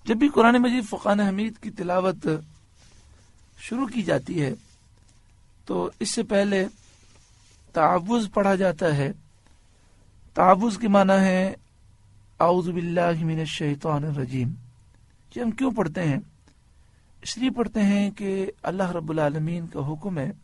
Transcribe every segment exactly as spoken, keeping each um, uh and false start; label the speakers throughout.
Speaker 1: جب بھی قرآن مجید فرقان حمید کی تلاوت شروع کی جاتی ہے تو اس سے پہلے تعوذ پڑھا جاتا ہے. تعوذ کے معنی ہے اعوذ باللہ من الشیطان الرجیم. یہ ہم کیوں پڑھتے ہیں؟ اس لیے پڑھتے ہیں کہ اللہ رب العالمین کا حکم ہے.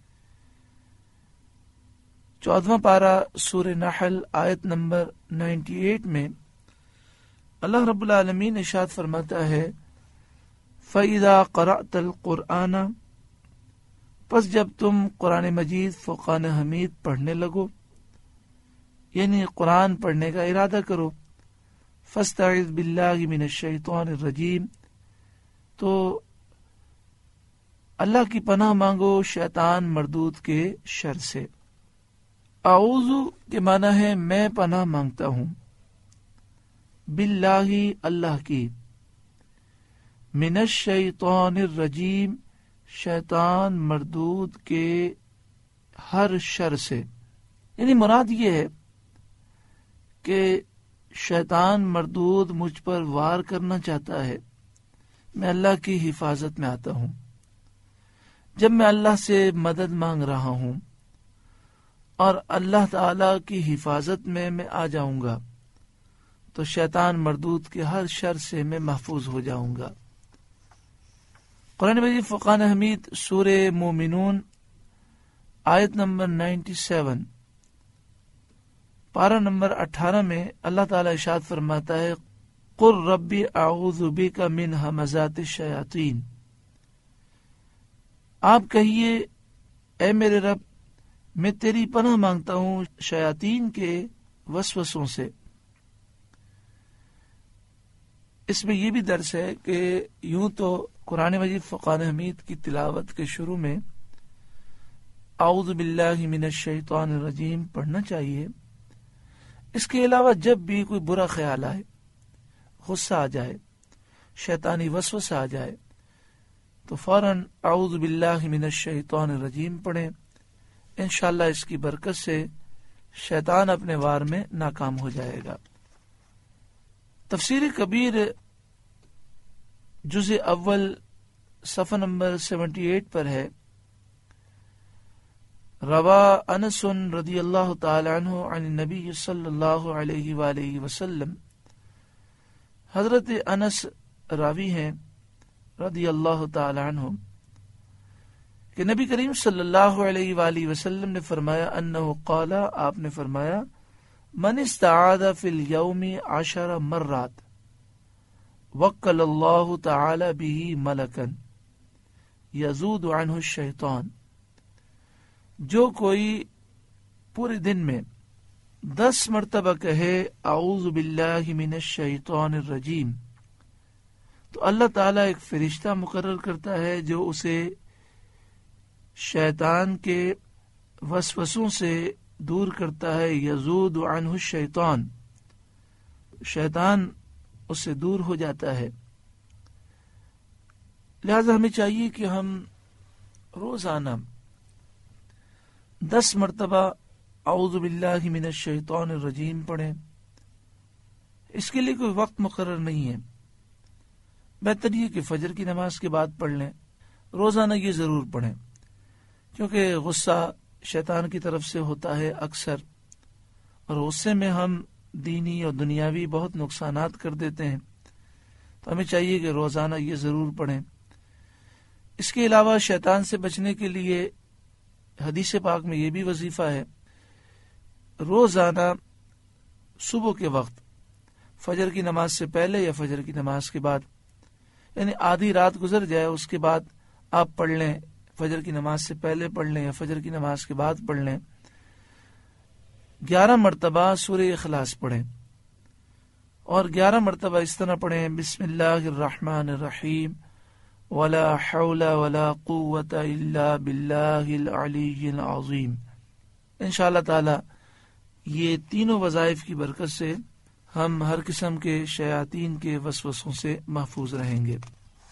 Speaker 1: چودواں پارہ سورہ نحل آیت نمبر اٹھانوے میں اللہ رب العالمین ارشاد فرماتا ہے فَإِذَا قَرَأْتَ الْقُرْآنَ، پس جب تم قرآن مجید فرقان حمید پڑھنے لگو، یعنی قرآن پڑھنے کا ارادہ کرو، فَاسْتَعِذْ بِاللَّهِ مِنَ الشَّيْطَانِ الرَّجِيمِ، تو اللہ کی پناہ مانگو شیطان مردود کے شر سے. اعوذ کے معنی ہے میں پناہ مانگتا ہوں، باللہ اللہ کی، من الشیطان الرجیم شیطان مردود کے ہر شر سے. یعنی مراد یہ ہے کہ شیطان مردود مجھ پر وار کرنا چاہتا ہے، میں اللہ کی حفاظت میں آتا ہوں. جب میں اللہ سے مدد مانگ رہا ہوں اور اللہ تعالی کی حفاظت میں میں آ جاؤں گا تو شیطان مردود کے ہر شر سے میں محفوظ ہو جاؤں گا. قرآن مجید فرقان حمید سورہ مومنون آیت نمبر سینتالیس، پارہ نمبر اٹھارہ میں اللہ تعالی ارشاد فرماتا ہے قل ربی اعوذ بک من ہمزات الشیاطین. آپ کہیے اے میرے رب میں تیری پناہ مانگتا ہوں شیاطین کے وسوسوں سے. اس میں یہ بھی درس ہے کہ یوں تو قرآن مجید فرقان حمید کی تلاوت کے شروع میں اعوذ باللہ من الشیطان الرجیم پڑھنا چاہیے. اس کے علاوہ جب بھی کوئی برا خیال آئے، غصہ آ جائے، شیطانی وسوسہ آ جائے تو فوراً اعوذ باللہ من الشیطان الرجیم پڑھیں. انشاءاللہ اس کی برکت سے شیطان اپنے وار میں ناکام ہو جائے گا. تفسیر کبیر جزء اول صفحہ نمبر اٹھہتر پر ہے روا انس رضی اللہ تعالی عنہ عن النبی صلی اللہ علیہ وآلہ وسلم. حضرت انس راوی ہیں رضی اللہ تعالی عنہ کہ نبی کریم صلی اللہ علیہ وآلہ وسلم نے فرمایا انہ قال، آپ نے فرمایا من استعاذ فی الیوم عشر مرات وکل اللہ تعالی بہ ملکا یزود عنہ الشیطان. جو کوئی پورے دن میں دس مرتبہ کہے اعوذ باللہ من الشیطان الرجیم تو اللہ تعالیٰ ایک فرشتہ مقرر کرتا ہے جو اسے شیطان کے وسوسوں سے دور کرتا ہے. یزود عنہ الشیطان، شیطان اس سے دور ہو جاتا ہے. لہذا ہمیں چاہیے کہ ہم روزانہ دس مرتبہ اعوذ باللہ من الشیطان الرجیم پڑھیں. اس کے لیے کوئی وقت مقرر نہیں ہے، بہتر یہ کہ فجر کی نماز کے بعد پڑھ لیں. روزانہ یہ ضرور پڑھیں کیونکہ غصہ شیطان کی طرف سے ہوتا ہے اکثر، اور غصے میں ہم دینی اور دنیاوی بہت نقصانات کر دیتے ہیں. تو ہمیں چاہیے کہ روزانہ یہ ضرور پڑھیں. اس کے علاوہ شیطان سے بچنے کے لیے حدیث پاک میں یہ بھی وظیفہ ہے، روزانہ صبح کے وقت فجر کی نماز سے پہلے یا فجر کی نماز کے بعد، یعنی آدھی رات گزر جائے اس کے بعد آپ پڑھ لیں، فجر کی نماز سے پہلے پڑھ لیں یا فجر کی نماز کے بعد پڑھ لیں. گیارہ مرتبہ سورہ اخلاص پڑھیں اور گیارہ مرتبہ اس طرح پڑھیں بسم اللہ الرحمن الرحیم ولا حول ولا قوة الا باللہ العلی العظیم. انشاءاللہ تعالی یہ تینوں وظائف کی برکت سے ہم ہر قسم کے شیاطین کے وسوسوں سے محفوظ رہیں گے.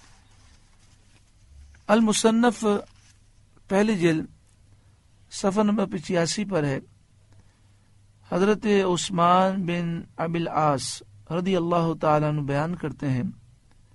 Speaker 1: المصنف پہلی جلد صفحہ نمبر پچاسی پر ہے. حضرت عثمان بن ابی العاص رضی اللہ تعالیٰ عنہ بیان کرتے ہیں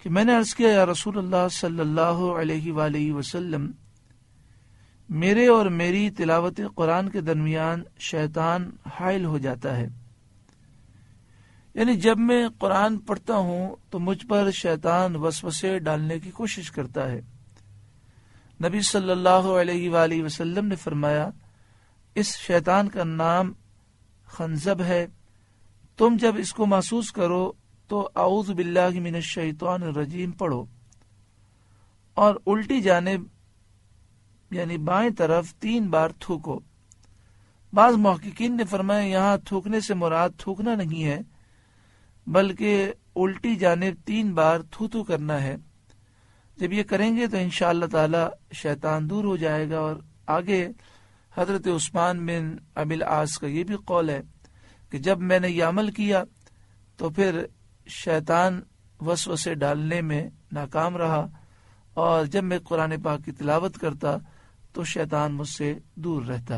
Speaker 1: کہ میں نے عرض کیا یا رسول اللہ صلی اللہ علیہ وآلہ وسلم، میرے اور میری تلاوت قرآن کے درمیان شیطان حائل ہو جاتا ہے، یعنی جب میں قرآن پڑھتا ہوں تو مجھ پر شیطان وسوسے ڈالنے کی کوشش کرتا ہے۔ نبی صلی اللہ علیہ وآلہ وسلم نے فرمایا، اس شیطان کا نام خنزب ہے، تم جب اس کو محسوس کرو تو اعوذ باللہ من الشیطان الرجیم پڑھو اور الٹی جانب یعنی بائیں طرف تین بار تھوکو۔ بعض محققین نے فرمایا یہاں تھوکنے سے مراد تھوکنا نہیں ہے بلکہ الٹی جانب تین بار تھو تھو کرنا ہے۔ جب یہ کریں گے تو انشاءاللہ تعالی شیطان دور ہو جائے گا۔ اور آگے حضرت عثمان بن ابی العاص کا یہ بھی قول ہے کہ جب میں نے یہ عمل کیا تو پھر شیطان وسوسے ڈالنے میں ناکام رہا، اور جب میں قرآن پاک کی تلاوت کرتا تو شیطان مجھ سے دور رہتا۔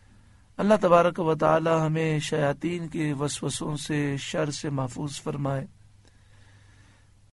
Speaker 1: اللہ تبارک و تعالی ہمیں شیاطین کے وسوسوں سے، شر سے محفوظ فرمائے۔